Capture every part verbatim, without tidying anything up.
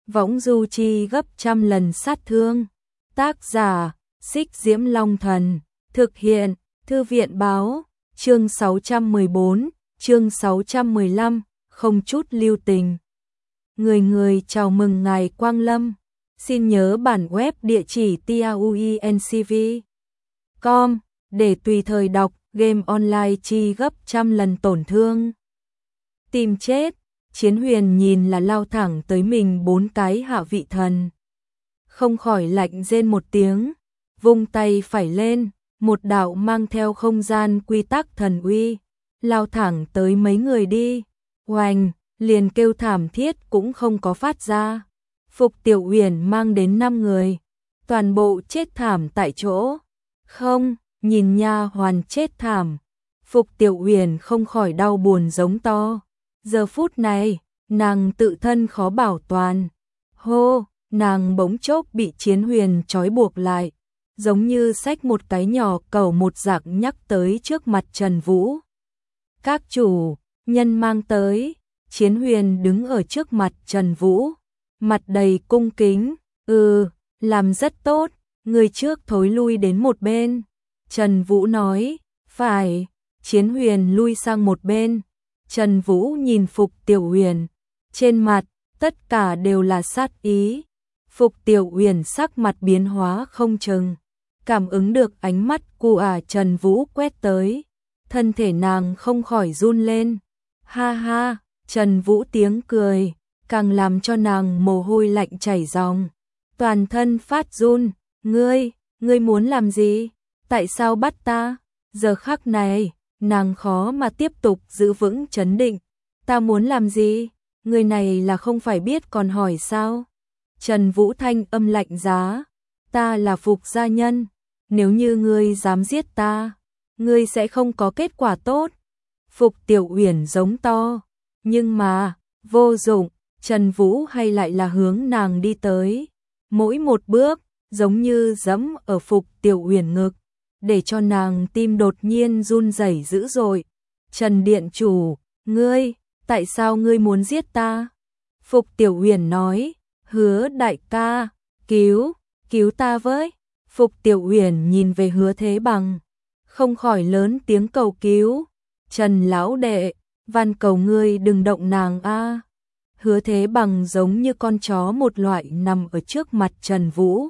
võng du chi gấp trăm lần sát thương. Tác giả, Xích Diễm Long Thần, thực hiện, Thư viện báo, chương sáu trăm mười bốn, chương sáu trăm mười lăm, không chút lưu tình. Người người chào mừng ngài Quang Lâm, xin nhớ bản web địa chỉ tauencv chấm com để tùy thời đọc game online chi gấp trăm lần tổn thương. Tìm chết, Chiến Huyền nhìn là lao thẳng tới mình bốn cái hạ vị thần. Không khỏi lạnh rên một tiếng, vung tay phải lên, một đạo mang theo không gian quy tắc thần uy, lao thẳng tới mấy người đi. Oành, liền kêu thảm thiết cũng không có phát ra. Phục Tiểu Uyển mang đến năm người, toàn bộ chết thảm tại chỗ. Không, nhìn nha hoàn chết thảm, Phục Tiểu Uyển không khỏi đau buồn giống to. Giờ phút này, nàng tự thân khó bảo toàn. Hô, nàng bỗng chốc bị Chiến Huyền trói buộc lại, giống như xách một cái nhỏ cẩu một dạng nhắc tới trước mặt Trần Vũ. Các chủ, nhân mang tới. Chiến Huyền đứng ở trước mặt Trần Vũ, mặt đầy cung kính. Ừ, làm rất tốt, người trước thối lui đến một bên. Trần Vũ nói, phải. Chiến Huyền lui sang một bên. Trần Vũ nhìn Phục Tiểu Uyển, trên mặt tất cả đều là sát ý. Phục Tiểu Uyển sắc mặt biến hóa không chừng, cảm ứng được ánh mắt của Trần Vũ quét tới, thân thể nàng không khỏi run lên. Ha ha, Trần Vũ tiếng cười, càng làm cho nàng mồ hôi lạnh chảy ròng, toàn thân phát run. Ngươi, ngươi muốn làm gì? Tại sao bắt ta? Giờ khắc này, nàng khó mà tiếp tục giữ vững trấn định. Ta muốn làm gì? Người này là không phải biết còn hỏi sao? Trần Vũ thanh âm lạnh giá, ta là Phục gia nhân, nếu như ngươi dám giết ta, ngươi sẽ không có kết quả tốt. Phục Tiểu Uyển giống to, nhưng mà, vô dụng, Trần Vũ hay lại là hướng nàng đi tới. Mỗi một bước, giống như giẫm ở Phục Tiểu Uyển ngực, để cho nàng tim đột nhiên run rẩy dữ dội. Trần Điện Chủ, ngươi, tại sao ngươi muốn giết ta? Phục Tiểu Uyển nói, Hứa đại ca, cứu, cứu ta với. Phục Tiểu Uyển nhìn về Hứa Thế Bằng, không khỏi lớn tiếng cầu cứu. Trần lão đệ, van cầu ngươi đừng động nàng a. Hứa Thế Bằng giống như con chó một loại nằm ở trước mặt Trần Vũ,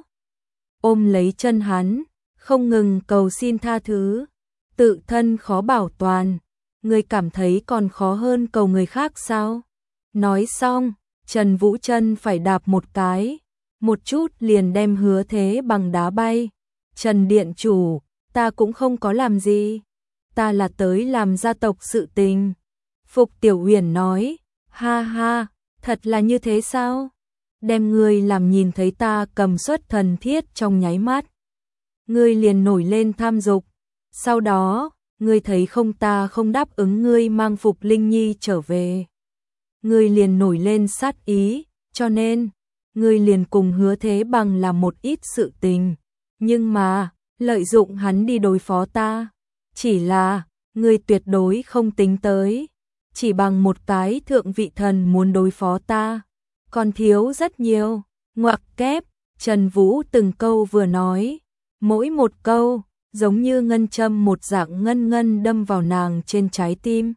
ôm lấy chân hắn, không ngừng cầu xin tha thứ. Tự thân khó bảo toàn, ngươi cảm thấy còn khó hơn cầu người khác sao? Nói xong, Trần Vũ chân phải đạp một cái, một chút liền đem Hứa Thế Bằng đá bay. Trần Điện Chủ, ta cũng không có làm gì, ta là tới làm gia tộc sự tình. Phục Tiểu Uyển nói, ha ha, thật là như thế sao? Đem ngươi làm nhìn thấy ta cầm xuất thần thiết trong nháy mắt, ngươi liền nổi lên tham dục. Sau đó, ngươi thấy không ta không đáp ứng ngươi mang Phục Linh Nhi trở về, ngươi liền nổi lên sát ý, cho nên ngươi liền cùng Hứa Thế Bằng làm một ít sự tình, nhưng mà lợi dụng hắn đi đối phó ta. Chỉ là ngươi tuyệt đối không tính tới, chỉ bằng một cái thượng vị thần muốn đối phó ta, còn thiếu rất nhiều. Ngoặc kép, Trần Vũ từng câu vừa nói, mỗi một câu giống như ngân châm một dạng ngân ngân đâm vào nàng trên trái tim.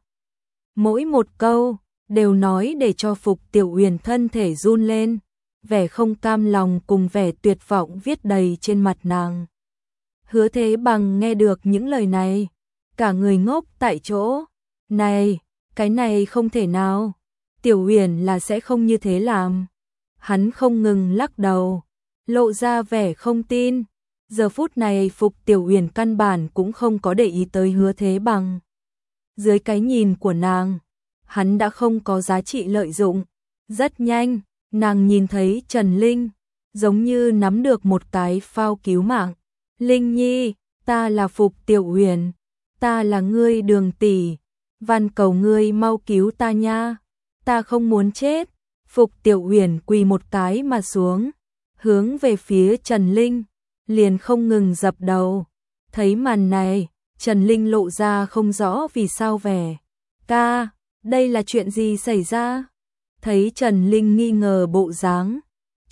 Mỗi một câu đều nói để cho Phục Tiểu Uyển thân thể run lên, vẻ không cam lòng cùng vẻ tuyệt vọng viết đầy trên mặt nàng. Hứa Thế Bằng nghe được những lời này, cả người ngốc tại chỗ. Này, cái này không thể nào, Tiểu Uyển là sẽ không như thế làm. Hắn không ngừng lắc đầu, lộ ra vẻ không tin. Giờ phút này Phục Tiểu Uyển căn bản cũng không có để ý tới Hứa Thế Bằng. Dưới cái nhìn của nàng, hắn đã không có giá trị lợi dụng. Rất nhanh, nàng nhìn thấy Trần Linh, giống như nắm được một cái phao cứu mạng. Linh Nhi, ta là Phục Tiểu Uyển, ta là ngươi Đường tỷ, van cầu ngươi mau cứu ta nha, ta không muốn chết. Phục Tiểu Uyển quỳ một cái mà xuống, hướng về phía Trần Linh, liền không ngừng dập đầu. Thấy màn này, Trần Linh lộ ra không rõ vì sao vẻ. Ca, đây là chuyện gì xảy ra? Thấy Trần Linh nghi ngờ bộ dáng,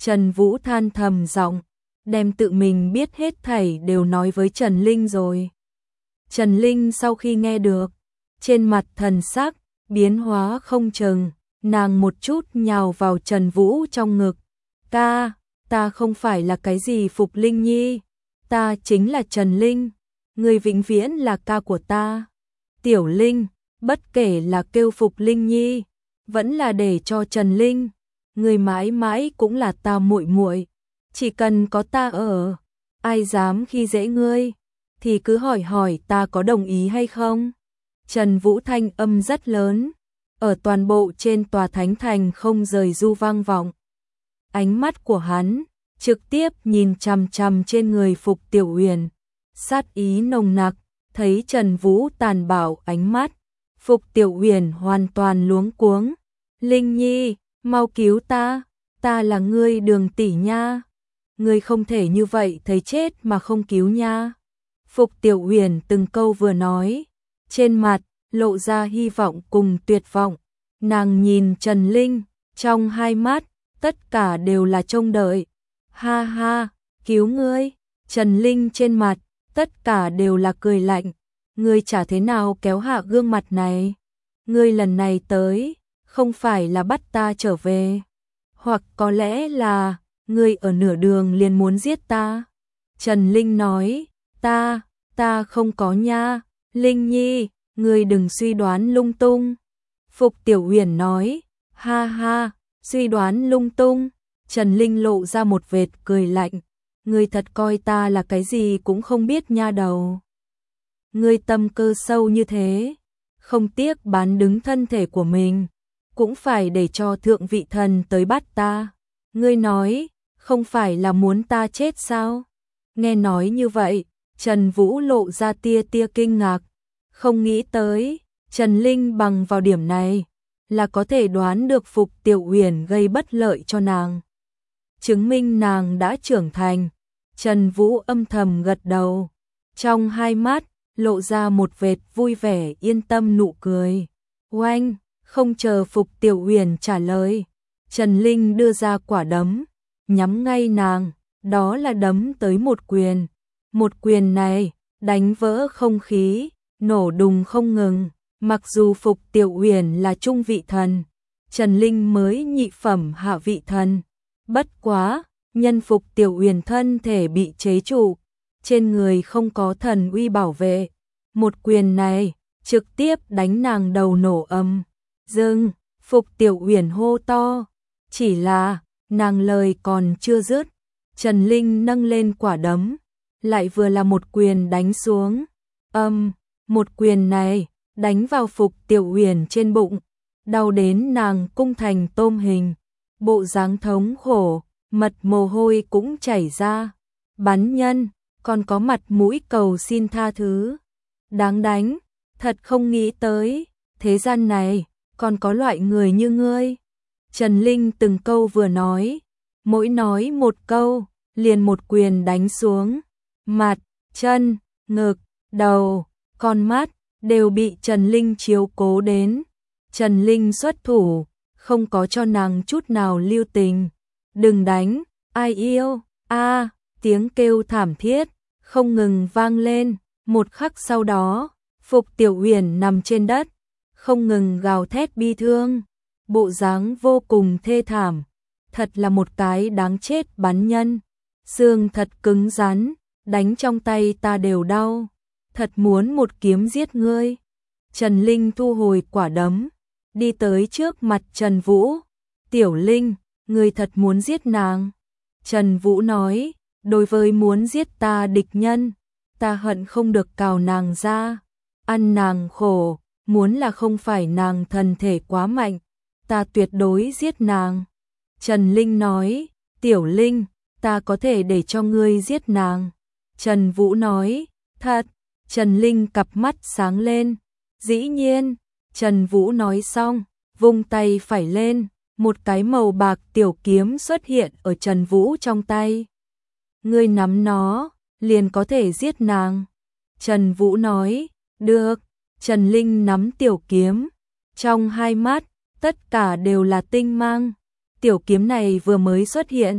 Trần Vũ than thầm giọng, đem tự mình biết hết thảy đều nói với Trần Linh rồi. Trần Linh sau khi nghe được, trên mặt thần sắc biến hóa không chừng, nàng một chút nhào vào Trần Vũ trong ngực. "Ca, ta không phải là cái gì Phục Linh Nhi, ta chính là Trần Linh, người vĩnh viễn là ca của ta. Tiểu Linh, bất kể là kêu Phục Linh Nhi, vẫn là để cho Trần Linh, người mãi mãi cũng là ta muội muội, chỉ cần có ta ở, ai dám khi dễ ngươi, thì cứ hỏi hỏi ta có đồng ý hay không." Trần Vũ thanh âm rất lớn, ở toàn bộ trên tòa thánh thành không rời du vang vọng. Ánh mắt của hắn trực tiếp nhìn chằm chằm trên người Phục Tiểu Uyển, sát ý nồng nặc, thấy Trần Vũ tàn bạo ánh mắt, Phục Tiểu Uyển hoàn toàn luống cuống. "Linh Nhi, mau cứu ta, ta là ngươi Đường tỷ nha, ngươi không thể như vậy thấy chết mà không cứu nha." Phục Tiểu Uyển từng câu vừa nói, trên mặt lộ ra hy vọng cùng tuyệt vọng, nàng nhìn Trần Linh, trong hai mắt tất cả đều là trông đợi. "Ha ha, cứu ngươi." Trần Linh trên mặt tất cả đều là cười lạnh, "Ngươi chả thế nào kéo hạ gương mặt này, ngươi lần này tới không phải là bắt ta trở về, hoặc có lẽ là ngươi ở nửa đường liền muốn giết ta." Trần Linh nói, "Ta, ta không có nha, Linh Nhi, ngươi đừng suy đoán lung tung." Phục Tiểu Uyển nói, "Ha ha, suy đoán lung tung." Trần Linh lộ ra một vệt cười lạnh, "Ngươi thật coi ta là cái gì cũng không biết nha đầu. Ngươi tâm cơ sâu như thế, không tiếc bán đứng thân thể của mình, cũng phải để cho thượng vị thần tới bắt ta. Ngươi nói, không phải là muốn ta chết sao?" Nghe nói như vậy, Trần Vũ lộ ra tia tia kinh ngạc, không nghĩ tới, Trần Linh bằng vào điểm này, là có thể đoán được Phục Tiểu Uyển gây bất lợi cho nàng, chứng minh nàng đã trưởng thành. Trần Vũ âm thầm gật đầu, trong hai mắt lộ ra một vệt vui vẻ yên tâm nụ cười. Oanh, không chờ Phục Tiểu Uyển trả lời, Trần Linh đưa ra quả đấm, nhắm ngay nàng, đó là đấm tới một quyền. Một quyền này đánh vỡ không khí, nổ đùng không ngừng. Mặc dù Phục Tiểu Uyển là trung vị thần, Trần Linh mới nhị phẩm hạ vị thần, bất quá, nhân Phục Tiểu Uyển thân thể bị chế trụ, trên người không có thần uy bảo vệ, một quyền này trực tiếp đánh nàng đầu nổ âm. "Dừng!" Phục Tiểu Uyển hô to, chỉ là nàng lời còn chưa dứt, Trần Linh nâng lên quả đấm, lại vừa là một quyền đánh xuống. Âm, một quyền này đánh vào Phục Tiểu Uyển trên bụng, đau đến nàng cung thành tôm hình, bộ dáng thống khổ, mật mồ hôi cũng chảy ra. "Bắn nhân, còn có mặt mũi cầu xin tha thứ. Đáng đánh, thật không nghĩ tới, thế gian này còn có loại người như ngươi." Trần Linh từng câu vừa nói, mỗi nói một câu, liền một quyền đánh xuống, mặt, chân, ngực, đầu, con mắt đều bị Trần Linh chiếu cố đến. Trần Linh xuất thủ, không có cho nàng chút nào lưu tình. "Đừng đánh, ai yêu." A, tiếng kêu thảm thiết không ngừng vang lên, một khắc sau đó, Phục Tiểu Uyển nằm trên đất, không ngừng gào thét bi thương, bộ dáng vô cùng thê thảm, thật là một cái đáng chết bắn nhân, xương thật cứng rắn, đánh trong tay ta đều đau, thật muốn một kiếm giết ngươi. Trần Linh thu hồi quả đấm, đi tới trước mặt Trần Vũ. "Tiểu Linh, ngươi thật muốn giết nàng?" Trần Vũ nói, "Đối với muốn giết ta địch nhân, ta hận không được cào nàng ra, ăn nàng khổ, muốn là không phải nàng thần thể quá mạnh, ta tuyệt đối giết nàng." Trần Linh nói, "Tiểu Linh, ta có thể để cho ngươi giết nàng." Trần Vũ nói, "Thật?" Trần Linh cặp mắt sáng lên, "Dĩ nhiên." Trần Vũ nói xong, vung tay phải lên, một cái màu bạc tiểu kiếm xuất hiện ở Trần Vũ trong tay. "Ngươi nắm nó, liền có thể giết nàng." Trần Vũ nói, "Được." Trần Linh nắm tiểu kiếm, trong hai mắt tất cả đều là tinh mang. Tiểu kiếm này vừa mới xuất hiện,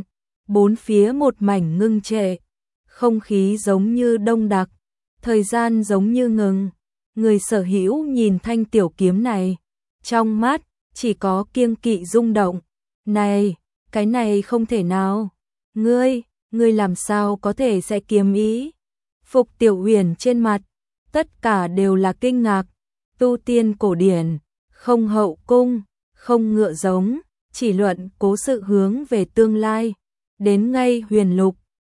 bốn phía một mảnh ngưng trệ, không khí giống như đông đặc, thời gian giống như ngừng. Người sở hữu nhìn thanh tiểu kiếm này, trong mắt chỉ có kiêng kỵ rung động. Này, cái này không thể nào. Ngươi, ngươi làm sao có thể sẽ kiếm ý? Phục Tiểu Uyển trên mặt, tất cả đều là kinh ngạc. Tu tiên cổ điển, không hậu cung, không ngựa giống, chỉ luận cố sự hướng về tương lai. Đến ngay huyền lục,